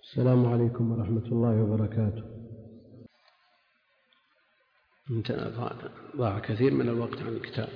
السلام عليكم ورحمة الله وبركاته. ضاع كثير من الوقت عن الكتاب.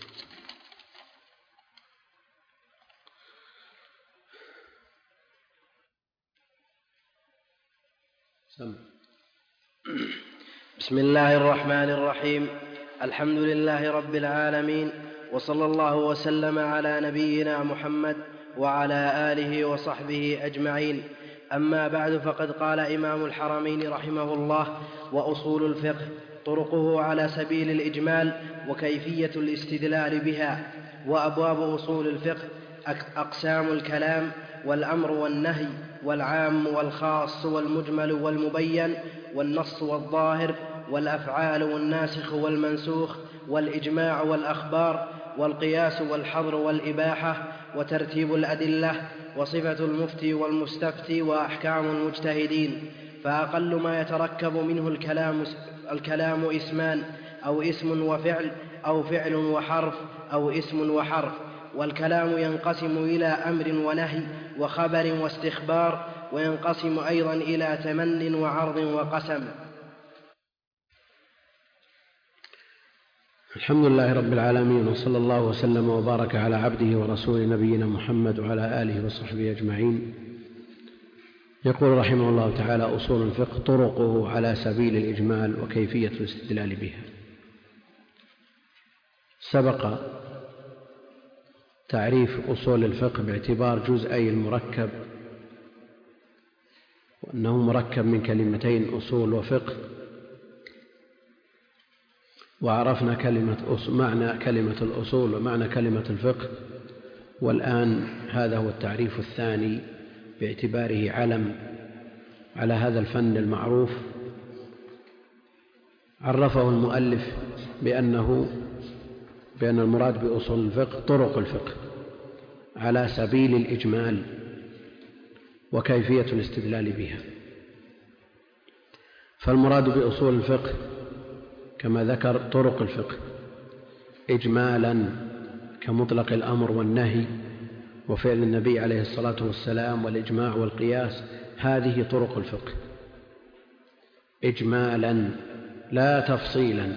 بسم الله الرحمن الرحيم. الحمد لله رب العالمين، وصلى الله وسلم على نبينا محمد وعلى آله وصحبه أجمعين. أما بعد، فقد قال إمام الحرمين رحمه الله: وأصول الفقه طرقه على سبيل الإجمال وكيفية الاستدلال بها. وأبواب أصول الفقه أقسام الكلام والأمر والنهي والعام والخاص والمجمل والمبين والنص والظاهر والأفعال والناسخ والمنسوخ والإجماع والأخبار والقياس والحظر والإباحة وترتيب الأدلة وصفة المفتي والمستفتي وأحكام المجتهدين. فأقل ما يتركب منه الكلام اسمان، أو اسم وفعل، أو فعل وحرف، أو اسم وحرف. والكلام ينقسم إلى أمر ونهي وخبر واستخبار، وينقسم أيضا إلى تمن وعرض وقسم. الحمد لله رب العالمين، وصلى الله وسلم وبارك على عبده ورسوله نبينا محمد وعلى آله وصحبه أجمعين. يقول رحمه الله تعالى: أصول الفقه طرقه على سبيل الإجمال وكيفية الاستدلال بها. سبق تعريف أصول الفقه باعتبار جزئي المركب، وأنه مركب من كلمتين: أصول وفقه، وعرفنا معنى كلمة الأصول ومعنى كلمة الفقه. والآن هذا هو التعريف الثاني باعتباره علم على هذا الفن المعروف. عرفه المؤلف بأن المراد بأصول الفقه طرق الفقه على سبيل الإجمال وكيفية الاستدلال بها. فالمراد بأصول الفقه كما ذكر طرق الفقه إجمالا كمطلق الأمر والنهي وفعل النبي عليه الصلاة والسلام والإجماع والقياس. هذه طرق الفقه إجمالا لا تفصيلا،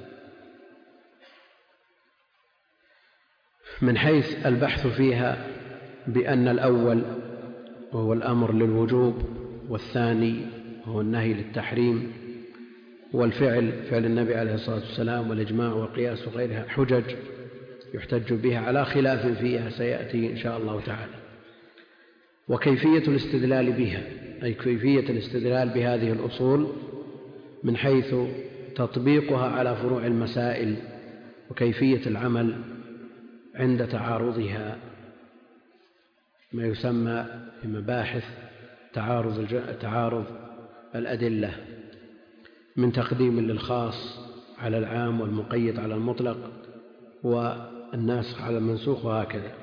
من حيث البحث فيها بأن الأول وهو الأمر للوجوب، والثاني هو النهي للتحريم، والفعل فعل النبي عليه الصلاة والسلام والإجماع والقياس وغيرها حجج يحتج بها على خلاف فيها سيأتي إن شاء الله تعالى. وكيفية الاستدلال بها، أي كيفية الاستدلال بهذه الأصول من حيث تطبيقها على فروع المسائل وكيفية العمل عند تعارضها، ما يسمى بمباحث تعارض الأدلة، من تقديم للخاص على العام والمقيد على المطلق والناسخ على المنسوخ وهكذا.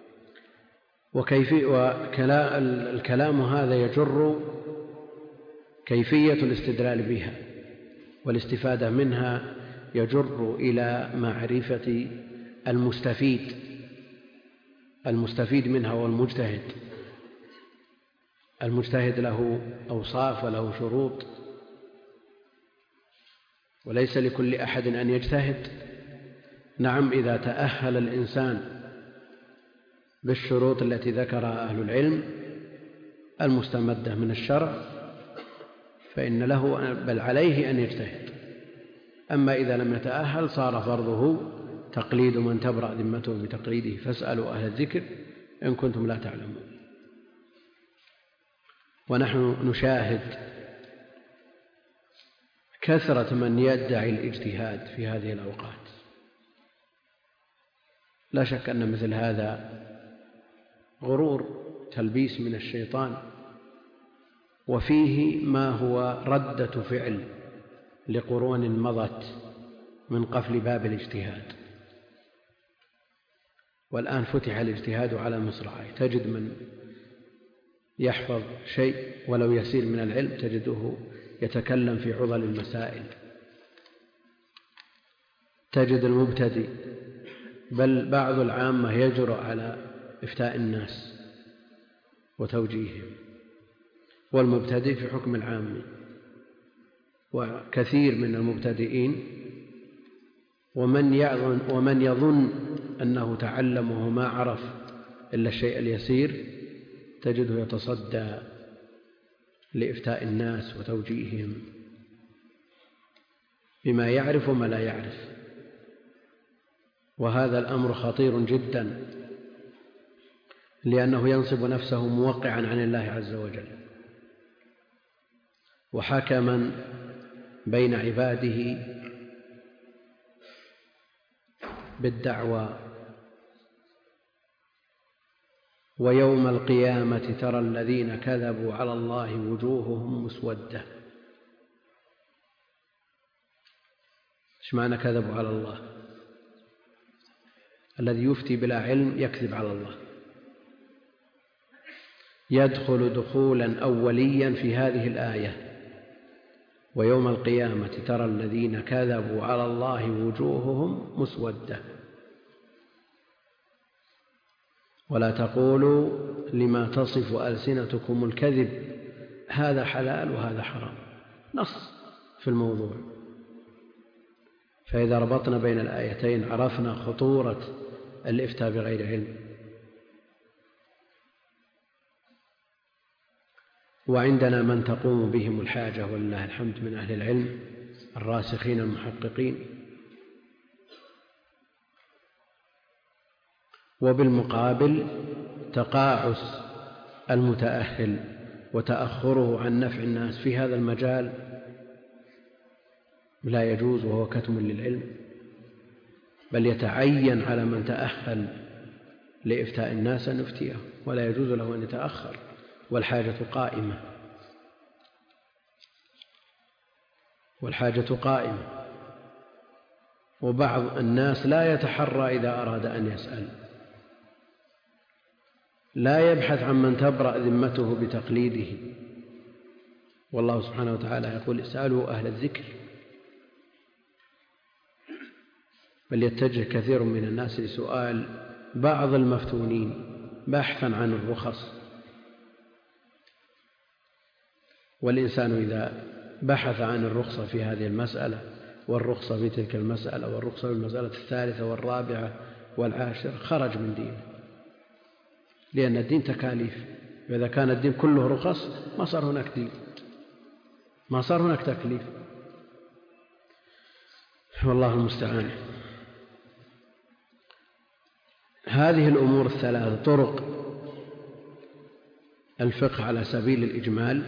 الكلام هذا يجر كيفية الاستدلال بها والاستفادة منها، يجر إلى معرفة المستفيد منها والمجتهد. المجتهد له أوصاف وله شروط، وليس لكل أحد أن يجتهد. نعم، إذا تأهل الإنسان بالشروط التي ذكرها أهل العلم المستمدة من الشرع فإن له بل عليه أن يجتهد. أما إذا لم يتأهل صار فرضه تقليد من تبرأ ذمته بتقليده، فاسألوا أهل الذكر إن كنتم لا تعلمون. ونحن نشاهد كثرة من يدعي الاجتهاد في هذه الأوقات. لا شك أن مثل هذا غرور، تلبيس من الشيطان، وفيه ما هو ردة فعل لقرون مضت من قفل باب الاجتهاد. والآن فتح الاجتهاد على مصراعيه. تجد من يحفظ شيء ولو يسير من العلم تجده يتكلم في عضل المسائل. تجد المبتدئ بل بعض العامة يجرؤ على إفتاء الناس وتوجيههم. والمبتدئ في حكم العام. وكثير من المبتدئين ومن يظن أنه تعلم وهو ما عرف إلا الشيء اليسير تجده يتصدى لإفتاء الناس وتوجيههم بما يعرف وما لا يعرف، وهذا الأمر خطير جدا، لأنه ينصب نفسه موقعا عن الله عز وجل وحكما بين عباده بالدعوى. ويوم القيامة ترى الذين كذبوا على الله وجوههم مسودة. ايش معنى كذبوا على الله؟ الذي يفتي بلا علم يكذب على الله، يدخل دخولا أوليا في هذه الآية: ويوم القيامة ترى الذين كذبوا على الله وجوههم مسودة. ولا تقولوا لما تصف ألسنتكم الكذب هذا حلال وهذا حرام، نص في الموضوع. فإذا ربطنا بين الآيتين عرفنا خطورة الإفتاء بغير علم. وعندنا من تقوم بهم الحاجة ولله الحمد من أهل العلم الراسخين المحققين. وبالمقابل تقاعس المتأهل وتأخره عن نفع الناس في هذا المجال لا يجوز، وهو كتم للعلم، بل يتعين على من تأهل لإفتاء الناس أن يفتيه، ولا يجوز له أن يتأخر والحاجة قائمة. وبعض الناس لا يتحرى إذا أراد أن يسأل، لا يبحث عن من تبرأ ذمته بتقليده، والله سبحانه وتعالى يقول: اسألوا أهل الذكر. بل يتجه كثير من الناس لسؤال بعض المفتونين بحثا عن الرخص. والإنسان إذا بحث عن الرخصة في هذه المسألة والرخصة في تلك المسألة والرخصة في المسألة الثالثة والرابعة والعاشرة خرج من دينه، لأن الدين تكاليف. وإذا كان الدين كله رخص ما صار هناك دين، ما صار هناك تكليف. والله المستعان. هذه الأمور الثلاثة: طرق الفقه على سبيل الإجمال،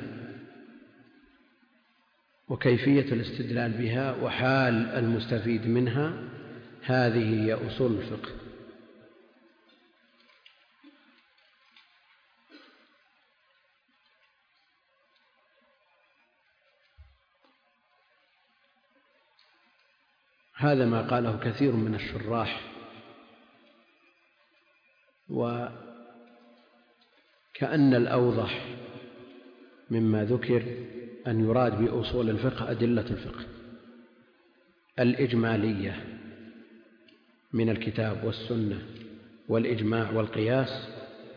وكيفية الاستدلال بها، وحال المستفيد منها، هذه هي أصول الفقه. هذا ما قاله كثير من الشراح، وكأن الأوضح مما ذكر أن يراد بأصول الفقه أدلة الفقه الإجمالية من الكتاب والسنة والإجماع والقياس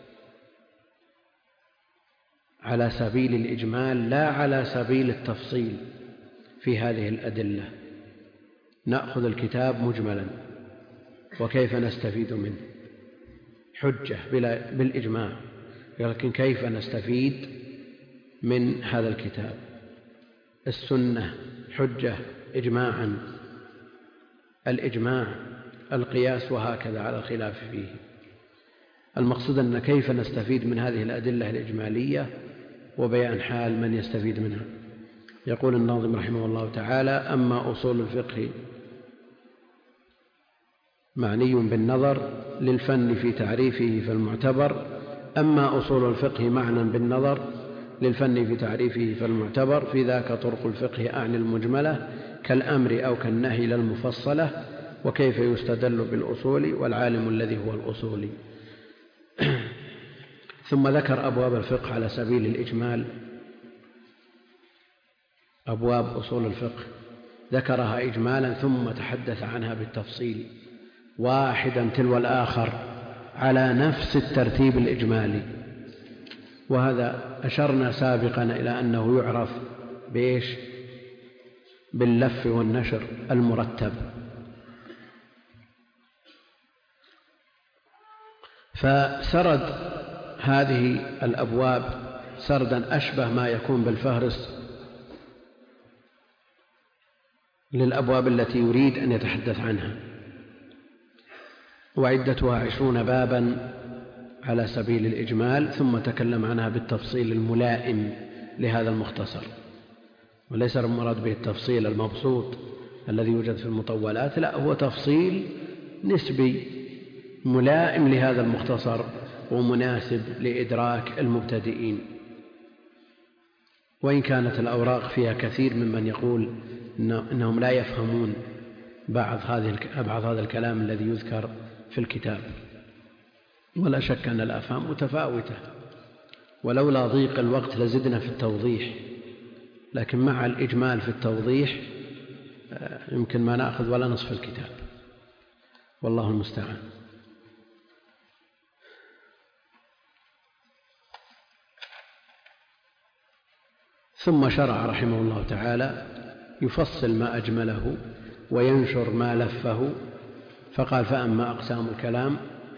على سبيل الإجمال، لا على سبيل التفصيل في هذه الأدلة. نأخذ الكتاب مجملا وكيف نستفيد منه حجة بالإجماع، لكن كيف نستفيد من هذا الكتاب؟ السنة حجة إجماعا، الإجماع القياس، وهكذا على الخلاف فيه. المقصود أن كيف نستفيد من هذه الأدلة الإجمالية وبيان حال من يستفيد منها. يقول الناظم رحمه الله تعالى: أما أصول الفقه معني بالنظر للفن في تعريفه فالمعتبر. أما أصول الفقه معنى بالنظر للفن في تعريفه فالمعتبر، في ذاك طرق الفقه أعني المجملة كالأمر أو كالنهي لا المفصلة، وكيف يستدل بالأصول والعالم الذي هو الأصولي. ثم ذكر أبواب الفقه على سبيل الإجمال. أبواب أصول الفقه ذكرها إجمالا ثم تحدث عنها بالتفصيل، واحدا تلو الآخر على نفس الترتيب الإجمالي. وهذا أشرنا سابقا إلى أنه يعرف بإيش؟ باللف والنشر المرتب. فسرد هذه الأبواب سردا أشبه ما يكون بالفهرس للأبواب التي يريد أن يتحدث عنها، وعدتها 20 بابا على سبيل الإجمال، ثم تكلم عنها بالتفصيل الملائم لهذا المختصر، وليس المراد به التفصيل المبسوط الذي يوجد في المطولات، لا، هو تفصيل نسبي ملائم لهذا المختصر ومناسب لإدراك المبتدئين. وإن كانت الأوراق فيها كثير ممن يقول إنهم لا يفهمون بعض هذا الكلام الذي يذكر في الكتاب، ولا شك أن الأفهام متفاوتة، ولولا ضيق الوقت لزدنا في التوضيح، لكن مع الإجمال في التوضيح يمكن ما نأخذ ولا نصف الكتاب، والله المستعان. ثم شرع رحمه الله تعالى يفصل ما أجمله وينشر ما لفه، فقال: فأما أقسام الكلام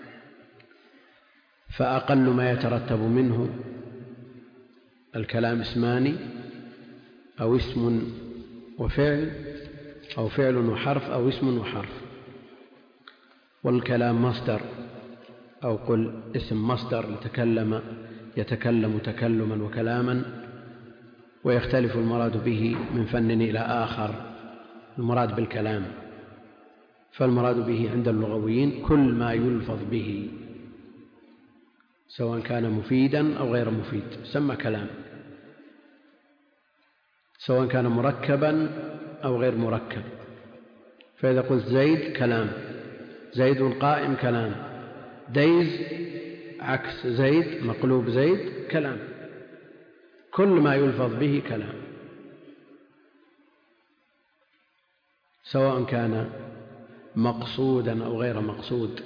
فأقل ما يترتب منه الكلام اسمان أو اسم وفعل أو فعل وحرف أو اسم وحرف، والكلام مصدر، أو قل اسم مصدر يتكلم تكلما وكلاما، ويختلف المراد به من فن إلى آخر المراد بالكلام. فالمراد به عند اللغويين كل ما يلفظ به سواء كان مفيدا أو غير مفيد سمى كلام، سواء كان مركبا أو غير مركب. فإذا قلت زيد كلام، زيد قائم كلام، ديز عكس زيد مقلوب زيد كلام، كل ما يلفظ به كلام سواء كان مقصودا أو غير مقصود.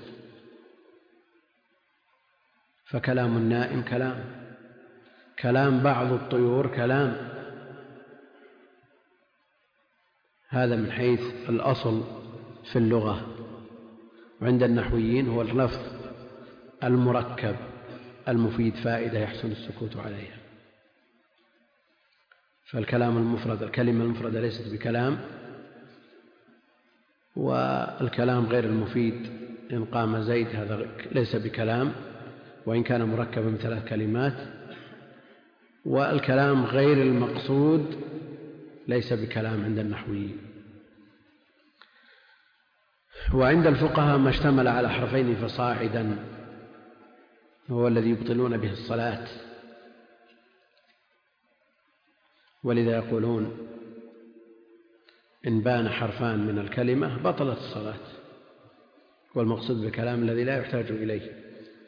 فكلام النائم كلام، كلام بعض الطيور كلام. هذا من حيث الأصل في اللغة. وعند النحويين هو اللفظ المركب المفيد فائدة يحسن السكوت عليها. فالكلام المفرد، الكلمة المفردة ليست بكلام، والكلام غير المفيد إن قام زيد هذا ليس بكلام وإن كان مركبا من 3 كلمات، والكلام غير المقصود ليس بكلام عند النحويين. وعند الفقهاء ما اشتمل على حرفين فصاعدا هو الذي يبطلون به الصلاة، ولذا يقولون إن بان حرفان من الكلمة بطلت الصلاة، والمقصود بالكلام الذي لا يحتاج إليه.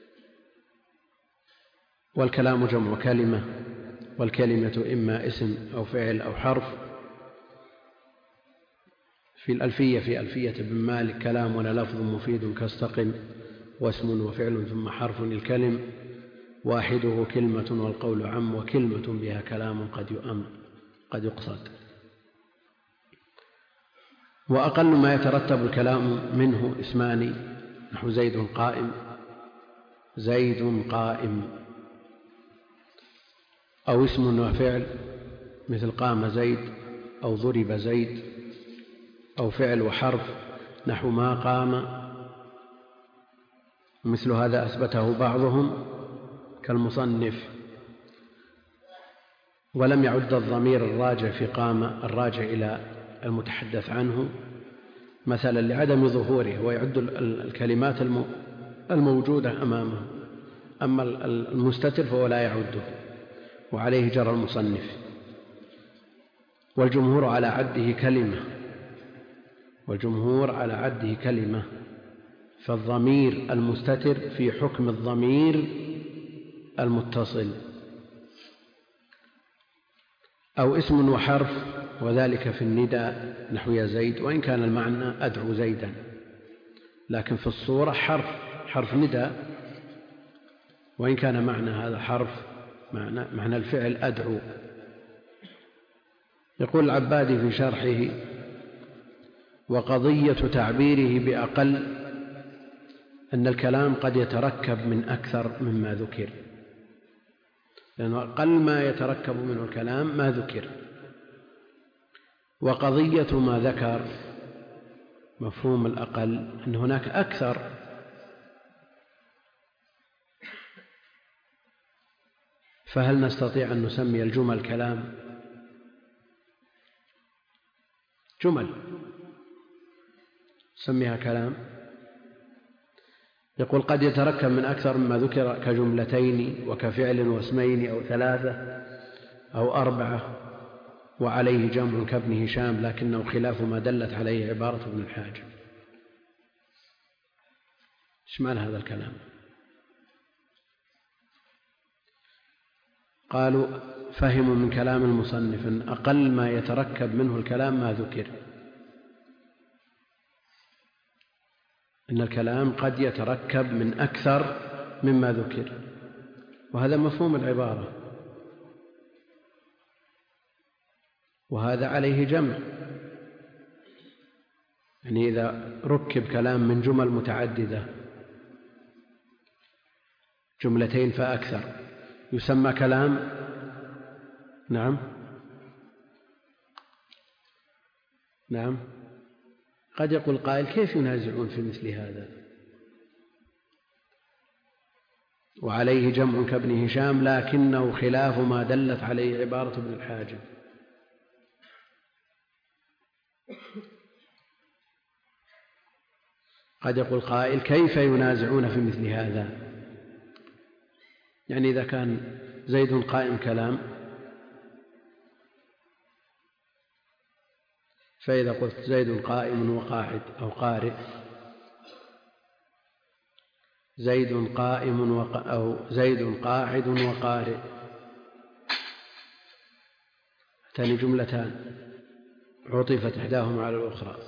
والكلام جمع كلمة، والكلمة إما اسم أو فعل أو حرف. في ألفية ابن مالك: كلام ولا لفظ مفيد كاستقم، واسم وفعل ثم حرف الكلم، واحده كلمة والقول عم، وكلمة بها كلام قد يقصد. وأقل ما يترتب الكلام منه اسمان، نحو زيد قائم، زيد قائم، أو اسم وفعل مثل قام زيد أو ضرب زيد، أو فعل وحرف نحو ما قام. مثل هذا أثبته بعضهم كالمصنف، ولم يعد الضمير الراجع في قام الراجع إلى المتحدث عنه مثلا لعدم ظهوره، ويعد الكلمات الموجودة أمامه، أما المستتر فهو لا يعده، وعليه جرى المصنف. والجمهور على عده كلمة، فالضمير المستتر في حكم الضمير المتصل. أو اسم وحرف، وذلك في النداء نحو يا زيد، وإن كان المعنى أدعو زيدا، لكن في الصورة حرف نداء، وإن كان معنى هذا حرف معنى الفعل أدعو. يقول العبادي في شرحه: وقضية تعبيره بأقل أن الكلام قد يتركب من أكثر مما ذكر، لأنه أقل ما يتركب منه الكلام ما ذكر. وقضية ما ذكر مفهوم الأقل أن هناك أكثر، فهل نستطيع أن نسمي الجمل كلام؟ جمل سميها كلام. يقول قد يتركب من أكثر مما ذكر كجملتين وكفعل واسمين أو 3 أو 4، وعليه جمع كابن هشام، لكنه خلاف ما دلت عليه عبارة ابن الحاجب. ايش معنى هذا الكلام؟ قالوا فهموا من كلام المصنف أن أقل ما يتركب منه الكلام ما ذكر، إن الكلام قد يتركب من أكثر مما ذكر، وهذا مفهوم العبارة، وهذا عليه جمع. يعني إذا ركب كلام من جمل متعددة، جملتين فأكثر، يسمى كلام. نعم. قد يقول قائل: كيف ينازعون في مثل هذا؟ وعليه جمع كابن هشام، لكنه خلاف ما دلت عليه عبارة ابن الحاجب. قد يقول قائل: كيف ينازعون في مثل هذا؟ يعني إذا كان زيد قائم كلام، فإذا قلت زيد قائم وقاعد أو قارئ، زيد قائم أو زيد قاعد وقارئ، هاتان جملتان عطفت إحداهما على الأخرى.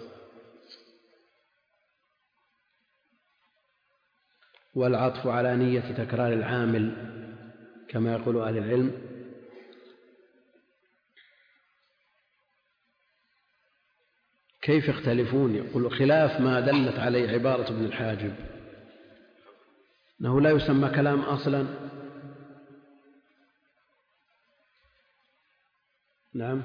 والعطف على نية تكرار العامل كما يقول أهل العلم. كيف يختلفون؟ يقول خلاف ما دلت عليه عبارة ابن الحاجب، أنه لا يسمى كلام أصلا. نعم.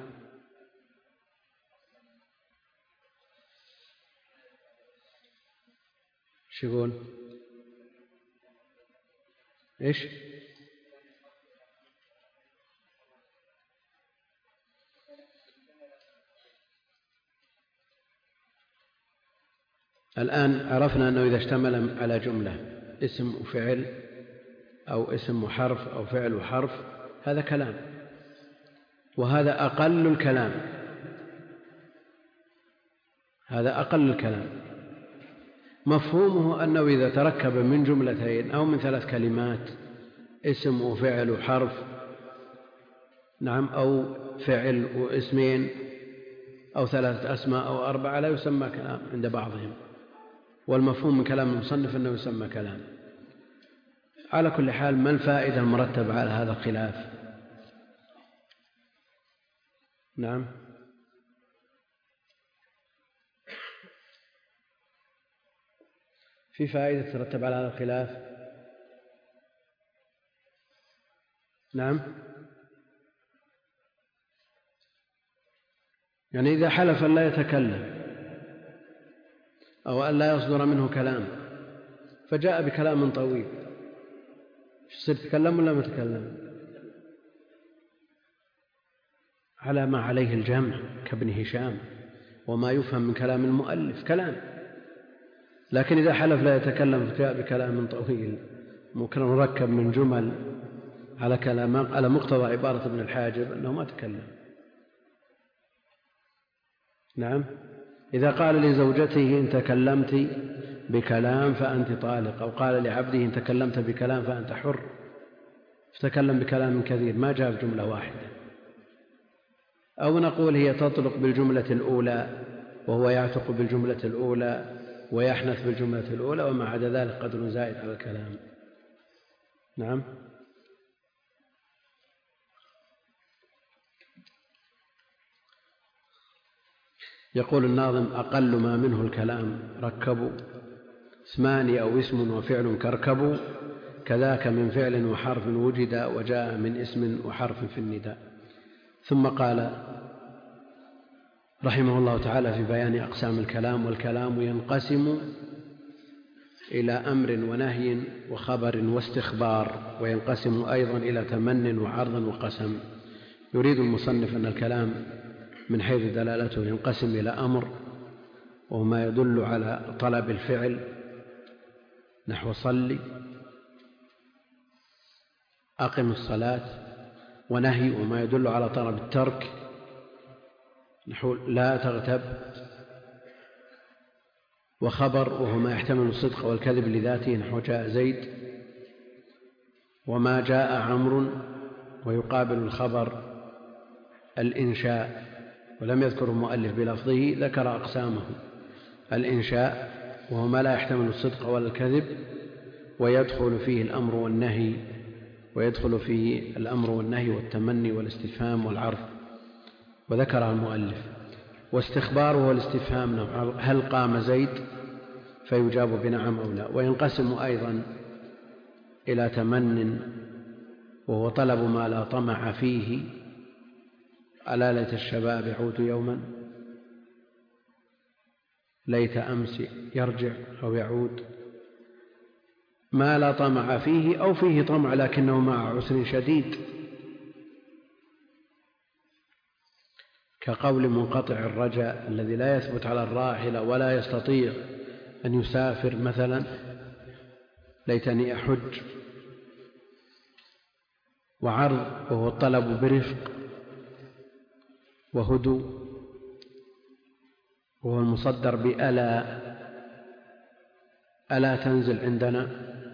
شو يقول؟ إيش؟ الآن عرفنا أنه إذا اشتمل على جملة اسم وفعل أو اسم وحرف أو فعل وحرف هذا كلام، وهذا أقل الكلام، هذا أقل الكلام. مفهومه أنه إذا تركب من جملتين أو من 3 كلمات، اسم وفعل وحرف، نعم، أو فعل واسمين أو 3 أسماء أو 4، لا يسمى كلام عند بعضهم. والمفهوم من كلام المصنف أنه يسمى كلام. على كل حال، ما الفائدة المرتبة على هذا الخلاف؟ نعم. في فائدة ترتب على هذا الخلاف؟ نعم. يعني إذا حلف أن لا يتكلم أو أن لا يصدر منه كلام فجاء بكلام طويل، يصير تكلم ولا ما تكلم؟ على ما عليه الجمع كابن هشام وما يفهم من كلام المؤلف كلام. لكن إذا حلف لا يتكلم فجاء بكلام طويل ممكن نركب من جمل على مقتضى عبارة ابن الحاجب أنه ما تكلم. نعم. إذا قال لزوجته إن تكلمت بكلام فأنت طالق، أو قال لعبده إن تكلمت بكلام فأنت حر، فتكلم بكلام كثير ما جاء بجملة واحدة. أو نقول هي تطلق بالجملة الأولى وهو يعتق بالجملة الأولى ويحنث بالجملة الأولى، وما عدا ذلك قدر زائد على الكلام. نعم. يقول الناظم: أقل ما منه الكلام ركبوا، اسمان أو اسم وفعل كركبوا، كذاك من فعل وحرف وجد، وجاء من اسم وحرف في النداء. ثم قال رحمه الله تعالى في بيان أقسام الكلام: والكلام ينقسم إلى أمر ونهي وخبر واستخبار، وينقسم أيضا إلى تمن وعرض وقسم. يريد المصنف أن الكلام من حيث دلالته ينقسم إلى أمر، وهو ما يدل على طلب الفعل نحو صل، أقم الصلاة، ونهي وما يدل على طلب الترك نحو لا تغتب، وخبر وهو ما يحتمل الصدق والكذب لذاته نحو جاء زيد، وما جاء عمرو، ويقابل الخبر الإنشاء، ولم يذكر المؤلف بلفظه، ذكر أقسامه: الإنشاء وهو ما لا يحتمل الصدق ولا الكذب، ويدخل فيه الأمر والنهي والتمني والاستفهام والعرض، وذكرها المؤلف. واستخبار هو الاستفهام: هل قام زيد؟ فيجاب بنعم أو لا. وينقسم أيضا إلى تمن، وهو طلب ما لا طمع فيه: ألا ليت الشباب يعود يوما، ليت أمس يرجع أو يعود، ما لا طمع فيه أو فيه طمع لكنه مع عسر شديد، كقول منقطع الرجاء الذي لا يثبت على الراحلة ولا يستطيع أن يسافر مثلا: ليتني أحج. وعرض وهو الطلب برفق وهدوء، وهو المصدر بألا، ألا تنزل عندنا.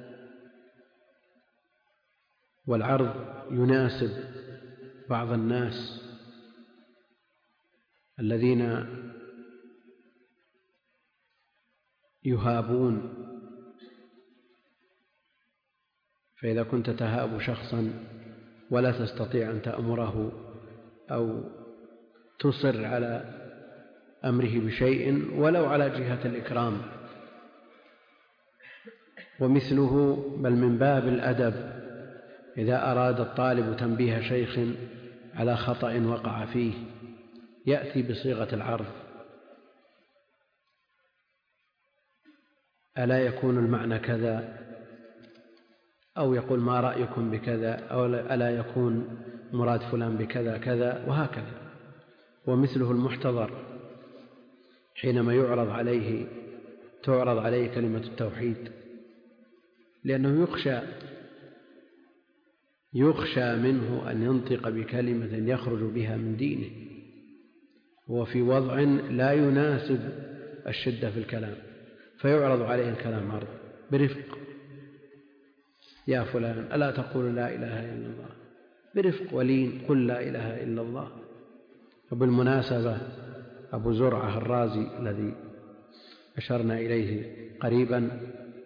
والعرض يناسب بعض الناس الذين يهابون، فإذا كنت تهاب شخصا ولا تستطيع أن تأمره أو تصر على أمره بشيء ولو على جهة الإكرام. ومثله بل من باب الأدب إذا أراد الطالب تنبيه شيخ على خطأ وقع فيه يأتي بصيغة العرض: ألا يكون المعنى كذا، أو يقول ما رأيكم بكذا، أو ألا يكون مراد فلان بكذا كذا، وهكذا. ومثله المحتضر حينما تعرض عليه كلمة التوحيد، لأنه يخشى منه أن ينطق بكلمة يخرج بها من دينه، وفي وضع لا يناسب الشدة في الكلام، فيعرض عليه الكلام عرض برفق: يا فلان ألا تقول لا إله إلا الله، برفق ولين قل لا إله إلا الله. وبالمناسبة أبو زرعة الرازي الذي أشرنا إليه قريبا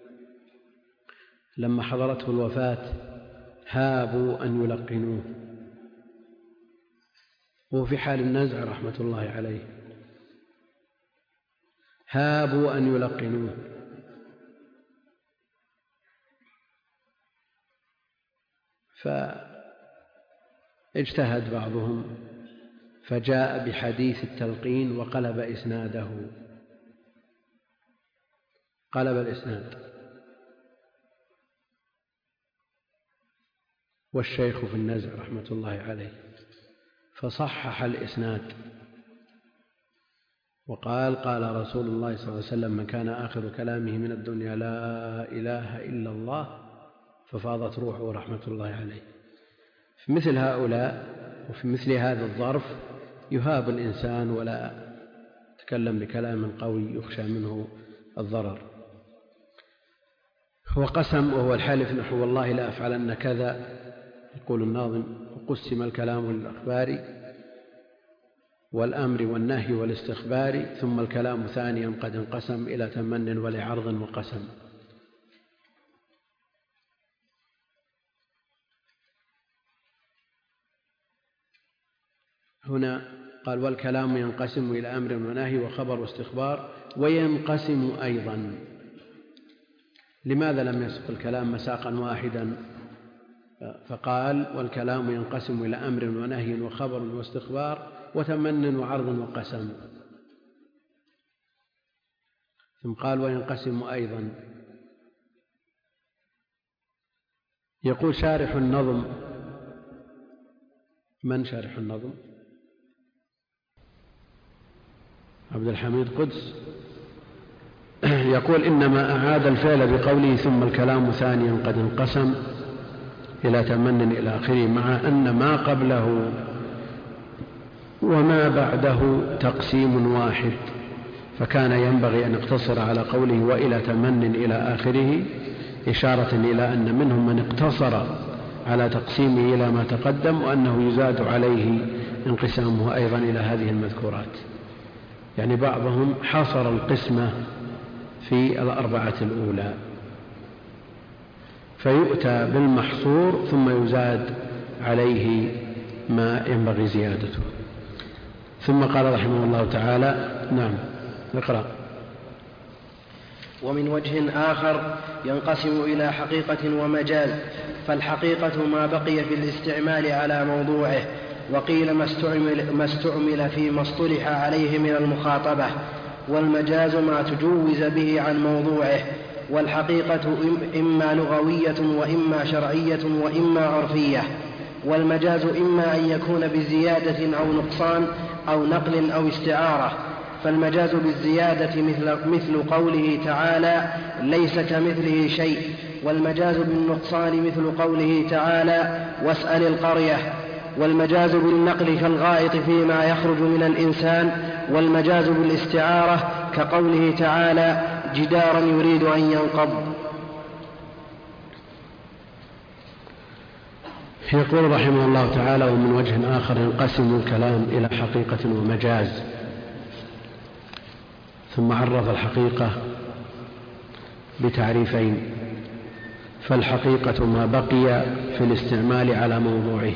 لما حضرته الوفاة هابوا أن يلقنوه، وهو في حال النزع رحمة الله عليه، هابوا أن يلقنوه، فاجتهد بعضهم فجاء بحديث التلقين وقلب إسناده، قلب الإسناد. والشيخ في النزع رحمة الله عليه فصحح الإسناد وقال: قال رسول الله صلى الله عليه وسلم: من كان آخر كلامه من الدنيا لا إله إلا الله، ففاضت روحه رحمة الله عليه. في مثل هؤلاء وفي مثل هذا الظرف يهاب الإنسان ولا يتكلم بكلام قوي يخشى منه الضرر. هو قسم وهو الحلف نحو والله لا أفعلن كذا. يقول الناظم: وقسم الكلام للأخبار والأمر والنهي والاستخبار، ثم الكلام ثانيا قد انقسم إلى تمن ولعرض وقسم. هنا قال والكلام ينقسم إلى أمر ونهي وخبر واستخبار وينقسم أيضا. لماذا لم يسق الكلام مساقا واحدا فقال والكلام ينقسم إلى أمر ونهي وخبر واستخبار وتمن وعرض وقسم، ثم قال وينقسم أيضا. يقول شارح النظم، من شارح النظم؟ عبد الحميد قدس، يقول إنما أعاد الفعل بقوله ثم الكلام ثانيا قد انقسم إلى تمن إلى آخره، مع أن ما قبله وما بعده تقسيم واحد، فكان ينبغي أن يقتصر على قوله وإلى تمن إلى آخره، إشارة إلى أن منهم من اقتصر على تقسيمه إلى ما تقدم، وأنه يزاد عليه انقسامه أيضا إلى هذه المذكورات. يعني بعضهم حصر القسمة في الأربعة الأولى، فيؤتى بالمحصور ثم يزاد عليه ما ينبغي زيادته. ثم قال رحمه الله تعالى: نعم اقرأ. ومن وجه آخر ينقسم إلى حقيقة ومجاز، فالحقيقة ما بقي في الاستعمال على موضوعه، وقيل ما استعمل فيما اصطلح عليه من المخاطبة، والمجاز ما تجوز به عن موضوعه. والحقيقة إما لغوية وإما شرعية وإما عرفية. والمجاز إما أن يكون بزيادة أو نقصان أو نقل أو استعارة، فالمجاز بالزيادة مثل قوله تعالى ليس كمثله شيء، والمجاز بالنقصان مثل قوله تعالى واسأل القرية. والمجاز بالنقل كالغائط فيما يخرج من الإنسان. والمجاز بالاستعارة كقوله تعالى جدارا يريد أن ينقض. يقول رحمه الله تعالى: ومن وجه آخر ينقسم الكلام إلى حقيقة ومجاز. ثم عرف الحقيقة بتعريفين: فالحقيقة ما بقي في الاستعمال على موضوعه،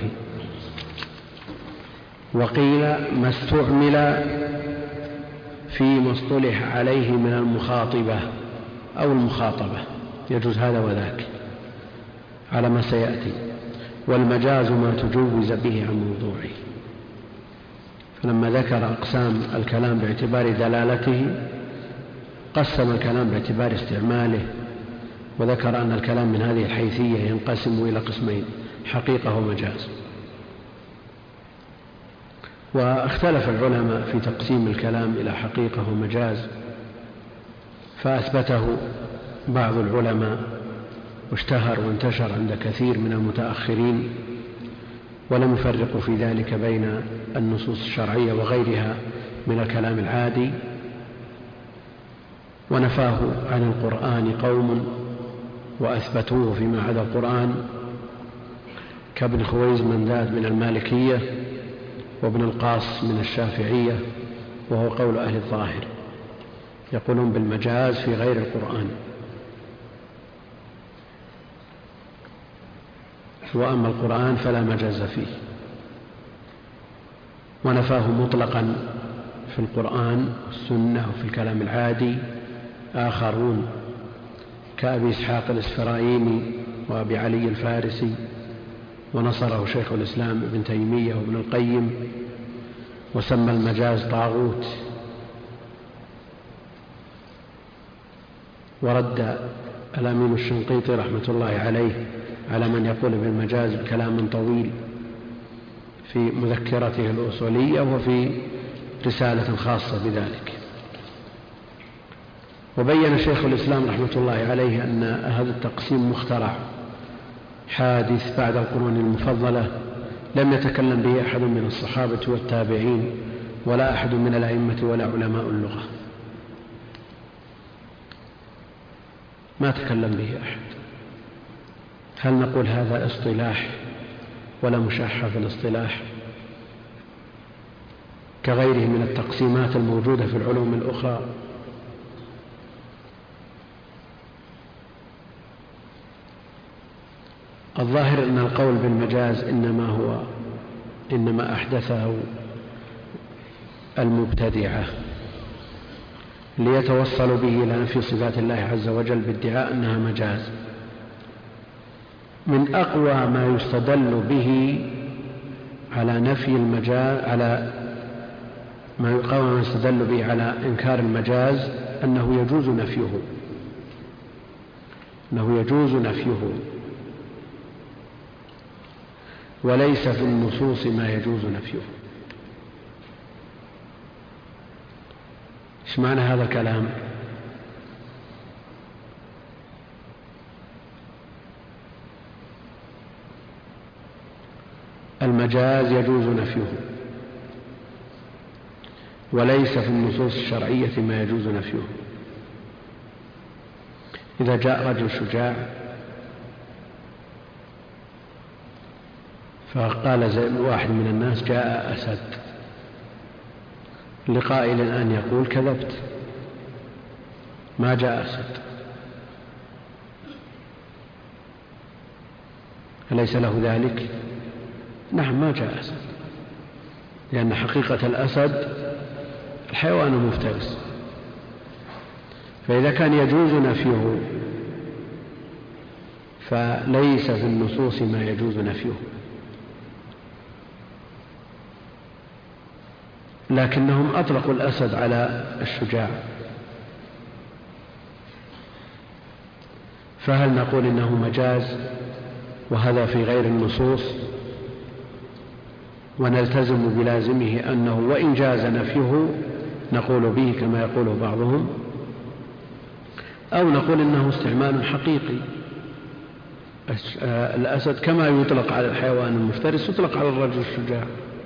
وقيل ما استعمل فيما اصطلح عليه من المخاطبة أو المخاطبة، يجوز هذا وذاك على ما سيأتي. والمجاز ما تجوز به عن موضوعه. فلما ذكر أقسام الكلام باعتبار دلالته قسم الكلام باعتبار استعماله، وذكر أن الكلام من هذه الحيثية ينقسم إلى قسمين: حقيقة ومجاز. واختلف العلماء في تقسيم الكلام إلى حقيقة ومجاز، فأثبته بعض العلماء واشتهر وانتشر عند كثير من المتأخرين، ولم يفرقوا في ذلك بين النصوص الشرعية وغيرها من الكلام العادي. ونفاه عن القرآن قوم وأثبتوه فيما عدا القرآن، كابن خويز منداد من المالكية، وابن القاص من الشافعية، وهو قول أهل الظاهر، يقولون بالمجاز في غير القرآن. وأما القرآن فلا مجاز فيه. ونفاه مطلقا في القرآن والسنة وفي الكلام العادي آخرون كأبي إسحاق الإسفرايني وأبي علي الفارسي، ونصره شيخ الإسلام ابن تيمية وابن القيم، وسمى المجاز طاغوت. ورد الأمين الشنقيطي رحمة الله عليه على من يقول بالمجاز بكلام طويل في مذكرته الأصولية وفي رسالة خاصة بذلك. وبين شيخ الإسلام رحمة الله عليه أن هذا التقسيم مخترع حادث بعد القرون المفضلة، لم يتكلم به أحد من الصحابة والتابعين ولا أحد من الأئمة ولا علماء اللغة، ما تكلم به أحد. هل نقول هذا اصطلاح ولا مشاحة في الاصطلاح كغيره من التقسيمات الموجودة في العلوم الأخرى؟ الظاهر أن القول بالمجاز إنما أحدثه المبتدعة ليتوصلوا به إلى نفي صفات الله عز وجل بادعاء أنها مجاز. من أقوى ما يستدل به على نفي المجاز، على ما يقوى ما يستدل به على إنكار المجاز أنه يجوز نفيه، وليس في النصوص ما يجوز نفيه. ايش معنى هذا الكلام؟ المجاز يجوز نفيه، وليس في النصوص الشرعية ما يجوز نفيه. إذا جاء رجل شجاع فقال واحد من الناس جاء أسد، لقائل أن يقول كذبت، ما جاء أسد، أليس له ذلك؟ نعم، ما جاء أسد، لأن حقيقة الأسد الحيوان المفترس، فإذا كان يجوز نفيه فليس في النصوص ما يجوز نفيه. لكنهم أطلقوا الأسد على الشجاع، فهل نقول إنه مجاز وهذا في غير النصوص ونلتزم بلازمه أنه وإن جاز نفيه نقول به كما يقوله بعضهم، أو نقول إنه استعمال حقيقي؟ الأسد كما يطلق على الحيوان المفترس يطلق على الرجل الشجاع.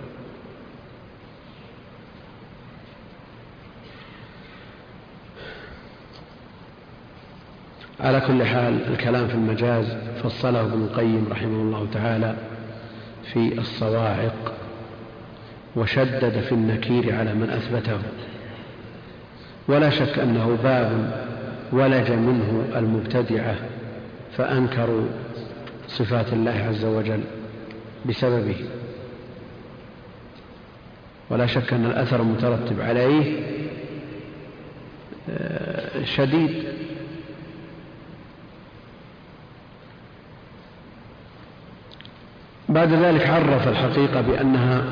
على كل حال الكلام في المجاز فصله ابن القيم رحمه الله تعالى في الصواعق، وشدد في النكير على من أثبته، ولا شك أنه باب ولج منه المبتدعة فأنكروا صفات الله عز وجل بسببه، ولا شك أن الأثر المترتب عليه شديد. بعد ذلك عرف الحقيقة بأنها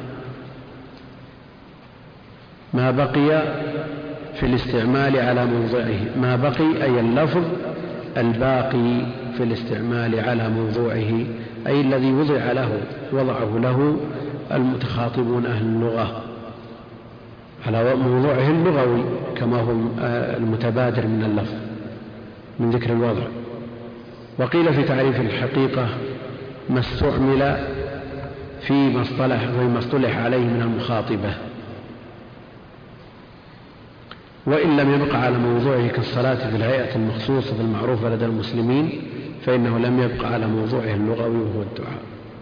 ما بقي في الاستعمال على موضعه، ما بقي أي اللفظ الباقي في الاستعمال على موضوعه، أي الذي وضعه له المتخاطبون أهل اللغة على موضوعه اللغوي كما هو المتبادر من اللفظ من ذكر الوضع. وقيل في تعريف الحقيقة ما استعمل فيما اصطلح عليه من المخاطبة، وإن لم يبق على موضوعه كالصلاة في الهيئة المخصوصة المعروفة لدى المسلمين فإنه لم يبق على موضوعه اللغوي وهو الدعاء.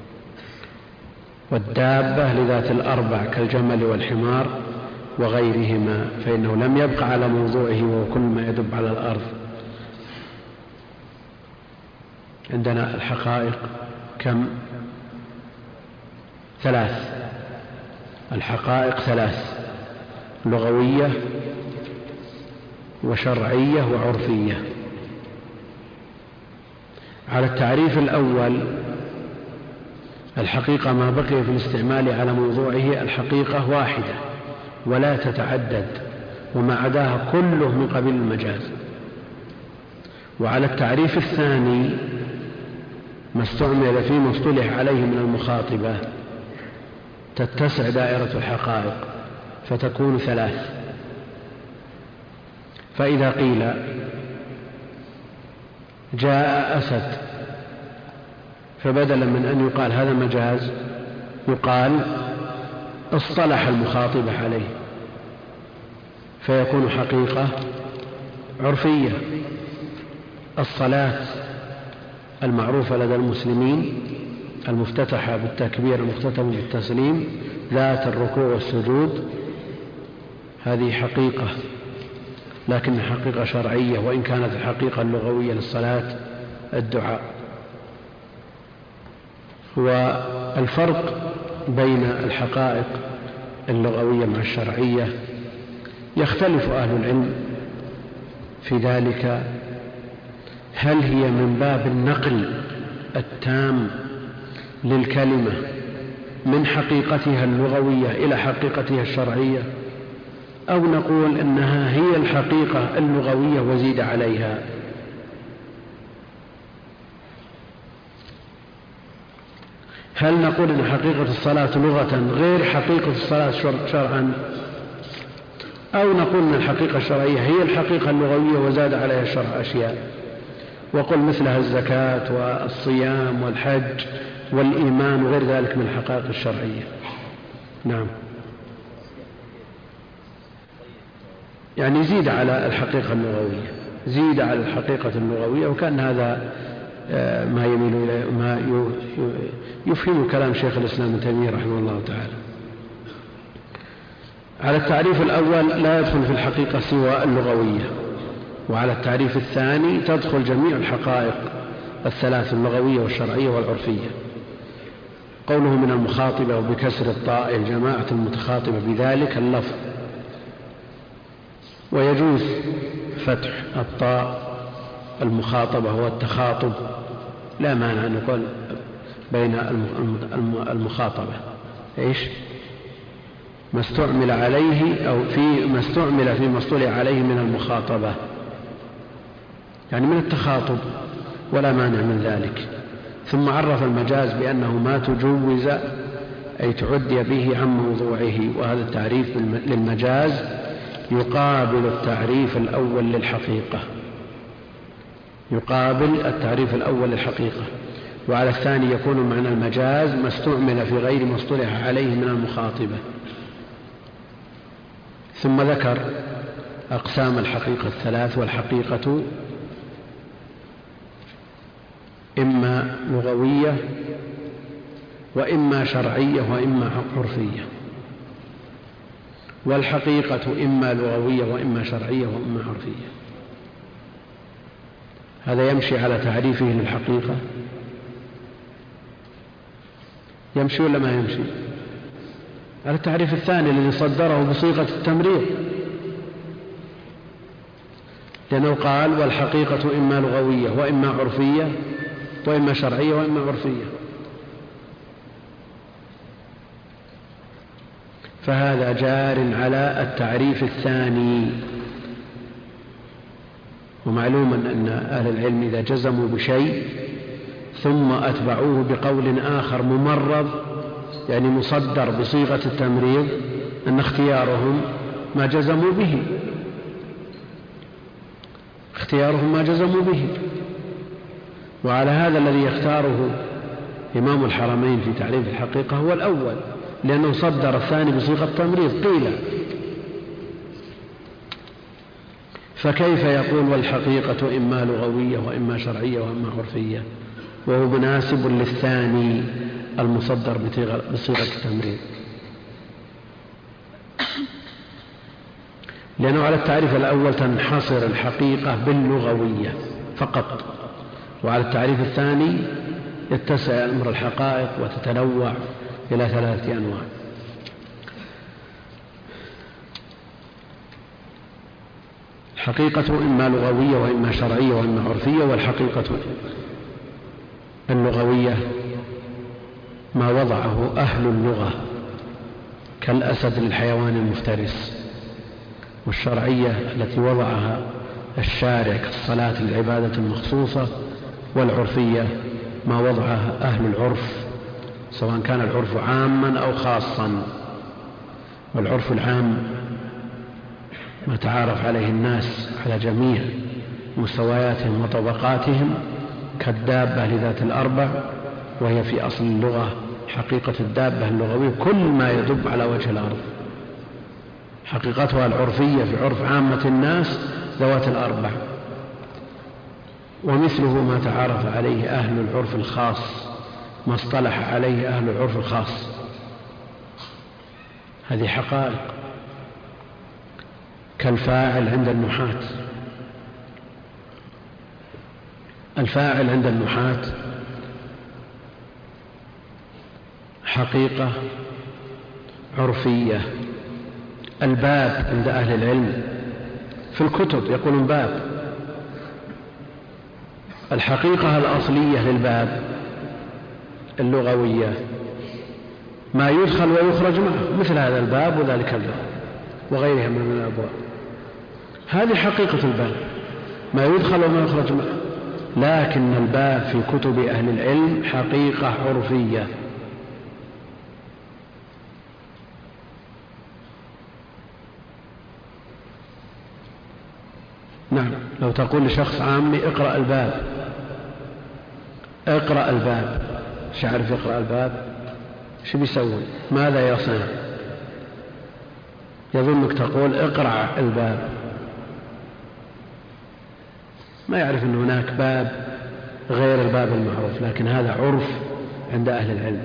والدابة لذات الأربع كالجمل والحمار وغيرهما فإنه لم يبق على موضوعه وهو كل ما يدب على الأرض. عندنا الحقائق كم؟ 3. الحقائق 3: لغوية وشرعية وعرفية. على التعريف الأول الحقيقة ما بقي في الاستعمال على موضوعه الحقيقة واحدة ولا تتعدد، وما عداها كله من قبيل المجاز. وعلى التعريف الثاني ما استعمل فيما اصطلح عليه من المخاطبة تتسع دائرة الحقائق فتكون 3. فإذا قيل جاء أسد فبدلا من أن يقال هذا مجاز يقال اصطلح المخاطبة عليه فيكون حقيقة عرفية. الصلاة المعروفة لدى المسلمين المفتتحة بالتكبير المختتم بالتسليم ذات الركوع والسجود هذه حقيقة، لكن حقيقة شرعية، وإن كانت الحقيقة اللغوية للصلاة الدعاء. والفرق بين الحقائق اللغوية مع الشرعية يختلف أهل العلم في ذلك، هل هي من باب النقل التام للكلمة من حقيقتها اللغوية إلى حقيقتها الشرعية، أو نقول إنها هي الحقيقة اللغوية وزيد عليها. هل نقول إن حقيقة الصلاة لغة غير حقيقة الصلاة شرعا، أو نقول إن الحقيقة الشرعية هي الحقيقة اللغوية وزاد عليها الشرع أشياء، وقل مثلها الزكاة والصيام والحج والإيمان وغير ذلك من الحقائق الشرعية. نعم، يعني زيد على الحقيقة اللغوية، زيد على الحقيقة اللغوية، وكان هذا ما يميل إليه ما يفهم كلام شيخ الإسلام ابن تيمية رحمه الله تعالى. على التعريف الأول لا يدخل في الحقيقة سوى اللغوية، وعلى التعريف الثاني تدخل جميع الحقائق الثلاث اللغوية والشرعية والعرفية. قوله من المخاطبة وبكسر الطاء الجماعة المتخاطبة بذلك اللفظ، ويجوز فتح الطاء المخاطبة هو التخاطب، لا مانع أن يقول بين المخاطبة إيش ما استعمل عليه أو في ما استعمل في مصطلح عليه من المخاطبة، يعني من التخاطب، ولا مانع من ذلك. ثم عرف المجاز بأنه ما تجوز أي تعدي به عن موضوعه، وهذا التعريف للمجاز يقابل التعريف الأول للحقيقة، يقابل التعريف الأول للحقيقة. وعلى الثاني يكون معنى المجاز ما استعمل في غير ما اصطلح عليه من المخاطبة. ثم ذكر أقسام الحقيقة الثلاث، والحقيقة إما لغوية وإما شرعية وإما عرفية، والحقيقة إما لغوية وإما شرعية وإما عرفية. هذا يمشي على تعريفه للحقيقة، يمشي ولا ما يمشي؟ على التعريف الثاني الذي صدره بصيغة التمريض، لأنه قال والحقيقة إما لغوية وإما عرفية وإما شرعية وإما عرفية، فهذا جار على التعريف الثاني. ومعلوم أن أهل العلم إذا جزموا بشيء ثم أتبعوه بقول آخر ممرض، يعني مصدر بصيغة التمريض، أن اختيارهم ما جزموا به، اختيارهم ما جزموا به. وعلى هذا الذي يختاره إمام الحرمين في تعريف الحقيقة هو الأول، لأنه صدر الثاني بصيغة التمريض قيل. فكيف يقول والحقيقة إما لغوية وإما شرعية وإما عرفية، وهو مناسب للثاني المصدر بصيغة التمريض؟ لأنه على التعريف الأول تنحصر الحقيقة باللغوية فقط، وعلى التعريف الثاني يتسع أمر الحقائق وتتنوع إلى 3 أنواع. حقيقة إما لغوية وإما شرعية وإما عرفية. والحقيقة اللغوية ما وضعه أهل اللغة كالأسد للحيوان المفترس، والشرعية التي وضعها الشارع كالصلاة للعبادة المخصوصة، والعرفية ما وضعها أهل العرف سواء كان العرف عاما أو خاصا. والعرف العام ما تعارف عليه الناس على جميع مستوياتهم وطبقاتهم، كالدابة لذات الأربع، وهي في أصل اللغة حقيقة الدابة اللغوية كل ما يدب على وجه الأرض. حقيقتها العرفية في عرف عامة الناس ذوات الأربع. ومثله ما تعارف عليه أهل العرف الخاص، ما اصطلح عليه أهل العرف الخاص. هذه حقائق. كالفاعل عند النحاة، الفاعل عند النحاة حقيقة عرفية. الباب عند أهل العلم في الكتب يقولون باب. الحقيقة الأصلية للباب اللغوية ما يدخل ويخرج معه، مثل هذا الباب وذلك الباب وغيرها من الأبواب. هذه حقيقة الباب، ما يدخل وما يخرج معه. لكن الباب في كتب أهل العلم حقيقة عرفية. نعم، لو تقول لشخص عامي اقرأ الباب، اقرأ الباب، ايش يعرف يقرأ الباب؟ شو بيسوي؟ ماذا يصنع؟ يظنك تقول اقرأ الباب، ما يعرف أن هناك باب غير الباب المعروف، لكن هذا عرف عند أهل العلم.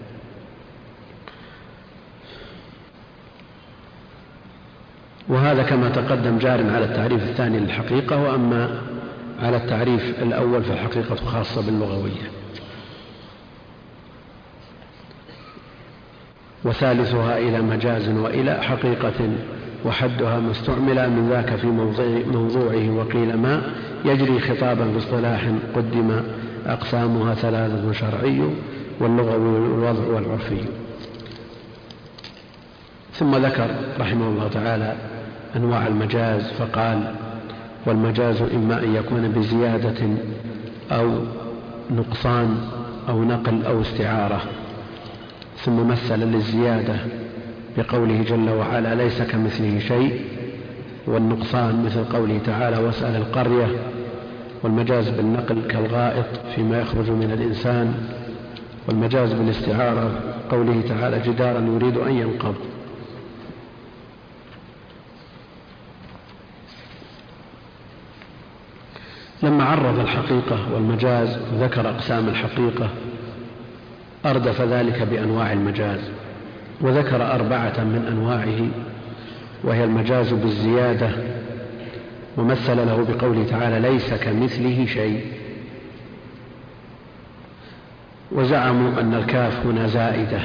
وهذا كما تقدم جار على التعريف الثاني للحقيقة، وأما على التعريف الأول فالحقيقة خاصة باللغوية. وثالثها إلى مجاز وإلى حقيقة، وحدها ما استعمل من ذاك في موضوعه، وقيل ما يجري خطابا باصطلاح قدم أقسامها ثلاثة: شرعي واللغوي والوضع والعرفي. ثم ذكر رحمه الله تعالى أنواع المجاز فقال: والمجاز إما أن يكون بزيادة أو نقصان أو نقل أو استعارة. ثم مثل للزيادة بقوله جل وعلا: ليس كمثله شيء، والنقصان مثل قوله تعالى: واسأل القرية. والمجاز بالنقل كالغائط فيما يخرج من الإنسان. والمجاز بالاستعارة قوله تعالى: جدارا يريد أن ينقض. لما عرض الحقيقة والمجاز ذكر أقسام الحقيقة، أردف ذلك بأنواع المجاز، وذكر 4 من أنواعه، وهي المجاز بالزيادة، ومثل له بقوله تعالى: ليس كمثله شيء. وزعموا أن الكاف هنا زائدة،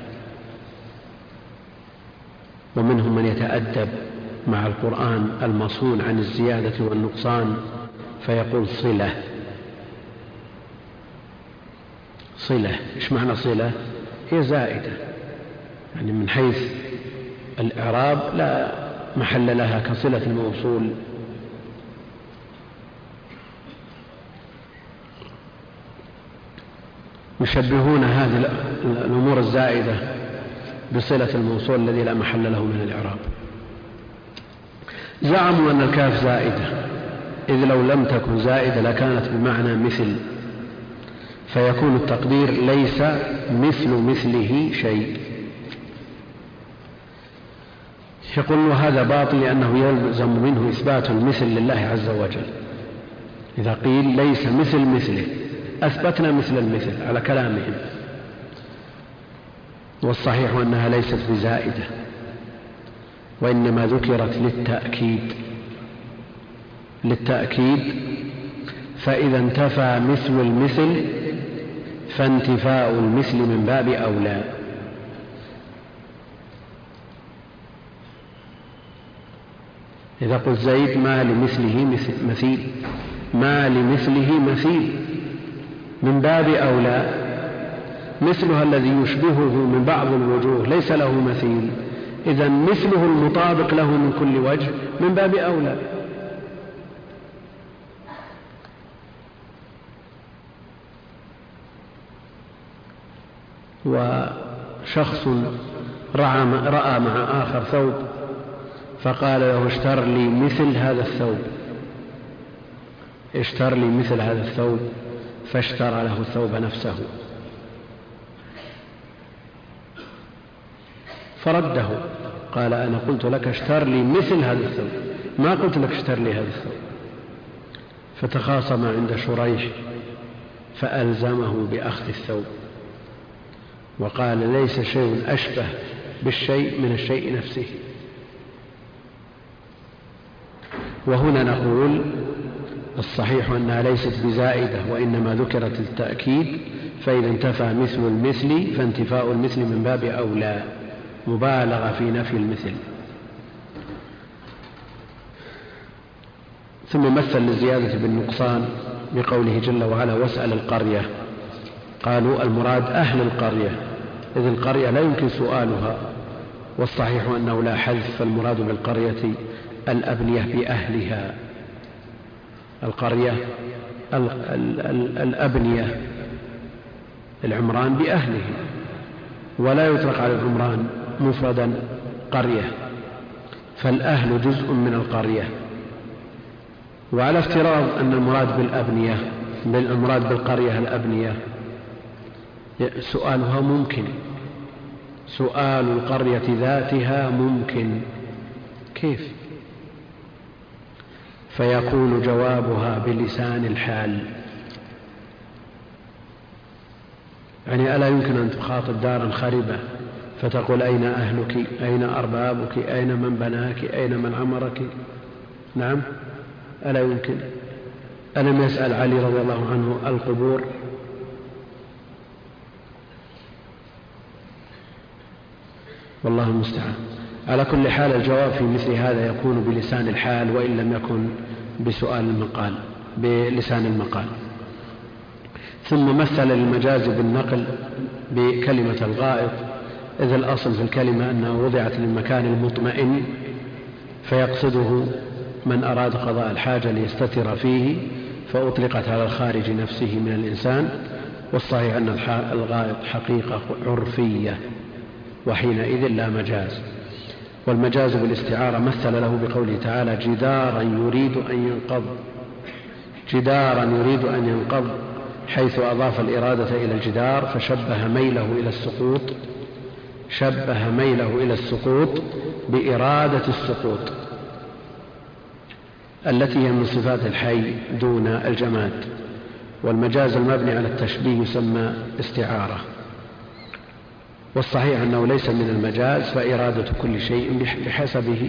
ومنهم من يتأدب مع القرآن المصون عن الزيادة والنقصان فيقول صلة. صلة، إيش معنى صلة؟ هي زائدة، يعني من حيث الإعراب لا محل لها كصلة الموصول. يشبهون هذه الأمور الزائدة بصلة الموصول الذي لا محل له من الإعراب. زعموا أن الكاف زائدة، إذ لو لم تكن زائدة لكانت بمعنى مثل، فيكون التقدير: ليس مثله شيء. يقول: وهذا باطل لأنه يلزم منه إثبات المثل لله عز وجل. إذا قيل ليس مثله أثبتنا مثل المثل على كلامهم، والصحيح أنها ليست بزائدة، وإنما ذكرت للتأكيد. فإذا انتفى مثل المثل فانتفاء المثل من باب أولى. إذا قلت زيد ما لمثله مثيل، ما لمثله مثيل من باب أولى. مثلها الذي يشبهه من بعض الوجوه ليس له مثيل، إذا مثله المطابق له من كل وجه من باب أولى. وشخص رأى مع آخر ثوب فقال له: اشتر لي مثل هذا الثوب، اشتر لي مثل هذا الثوب، فاشترى له الثوب نفسه، فرده قال: أنا قلت لك اشتر لي مثل هذا الثوب، ما قلت لك اشتر لي هذا الثوب. فتخاصم عند شريح فألزمه بأخذ الثوب، وقال: ليس شيء أشبه بالشيء من الشيء نفسه. وهنا نقول: الصحيح أنها ليست بزائدة، وإنما ذكرت التأكيد، فإذا انتفى مثل المثل فانتفاء المثل من باب أولى. مبالغة في نفي المثل. ثم مثل للزيادة بالنقصان بقوله جل وعلا واسأل القرية. قالوا المراد أهل القرية، إذ القرية لا يمكن سؤالها، والصحيح أنه لا حذف، فالمراد بالقرية الأبنية بأهلها. القرية الأبنية، العمران بأهله، ولا يطلق على العمران مفردا قرية، فالأهل جزء من القرية. وعلى افتراض أن المراد بالأبنية، المراد بالقرية الأبنية، سؤالها ممكن، سؤال القرية ذاتها ممكن، كيف؟ فيكون جوابها بلسان الحال. يعني ألا يمكن أن تخاطب دارا خربة فتقول أين أهلك، أين أربابك، أين من بناك، أين من عمرك؟ نعم، ألا يمكن؟ ألم يسأل علي رضي الله عنه القبور؟ والله المستعان. على كل حال الجواب في مثل هذا يكون بلسان الحال، وإن لم يكن بسؤال المقال، بلسان المقال. ثم مثل المجاز بالنقل بكلمة الغائط، إذ الأصل في الكلمة أنها وضعت للمكان المطمئن، فيقصده من أراد قضاء الحاجة ليستتر فيه، فأطلقت على الخارج نفسه من الإنسان. والصحيح أن الغائط حقيقة عرفية، وحينئذ لا مجاز. والمجاز بالاستعارة مثل له بقوله تعالى جدارا يريد أن ينقض، جدارا يريد أن ينقض، حيث أضاف الإرادة إلى الجدار فشبه ميله إلى السقوط، شبه ميله إلى السقوط بإرادة السقوط التي هي من صفات الحي دون الجماد. والمجاز المبني على التشبيه يسمى استعارة. والصحيح أنه ليس من المجاز، فإرادة كل شيء بحسبه،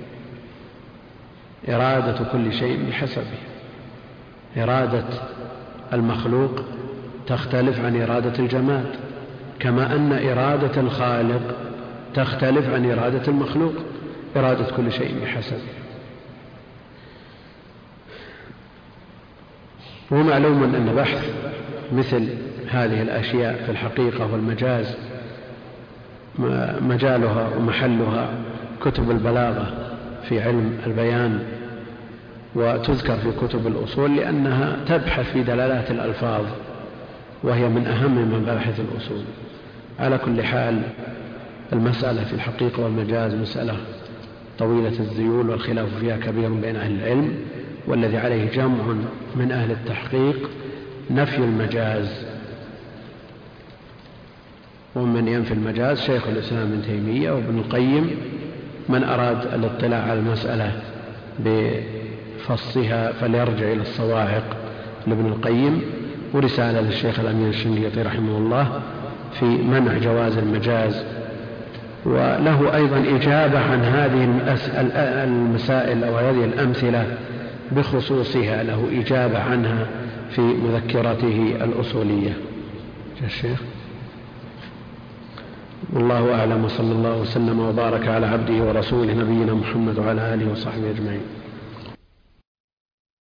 إرادة كل شيء بحسبه. إرادة المخلوق تختلف عن إرادة الجماد، كما أن إرادة الخالق تختلف عن إرادة المخلوق. إرادة كل شيء بحسبه. ومعلوم أن بحث مثل هذه الأشياء في الحقيقة والمجاز مجالها ومحلها كتب البلاغة في علم البيان، وتذكر في كتب الأصول لأنها تبحث في دلالات الألفاظ، وهي من أهم مباحث الأصول. على كل حال المسألة في الحقيقة والمجاز مسألة طويلة الذيول، والخلاف فيها كبير بين أهل العلم، والذي عليه جمع من أهل التحقيق نفي المجاز. ومن ينفي المجاز شيخ الإسلام ابن تيمية وابن القيم. من أراد الاطلاع على المسألة بفصها فليرجع إلى الصواعق لابن القيم، ورسالة للشيخ الأمين الشنقيطي رحمه الله في منع جواز المجاز، وله أيضا إجابة عن هذه المسائل أو هذه الأمثلة بخصوصها، له إجابة عنها في مذكرته الأصولية. الشيخ والله أعلم، وصلى الله وسلم وبارك على عبده ورسوله نبينا محمد وعلى آله وصحبه أجمعين.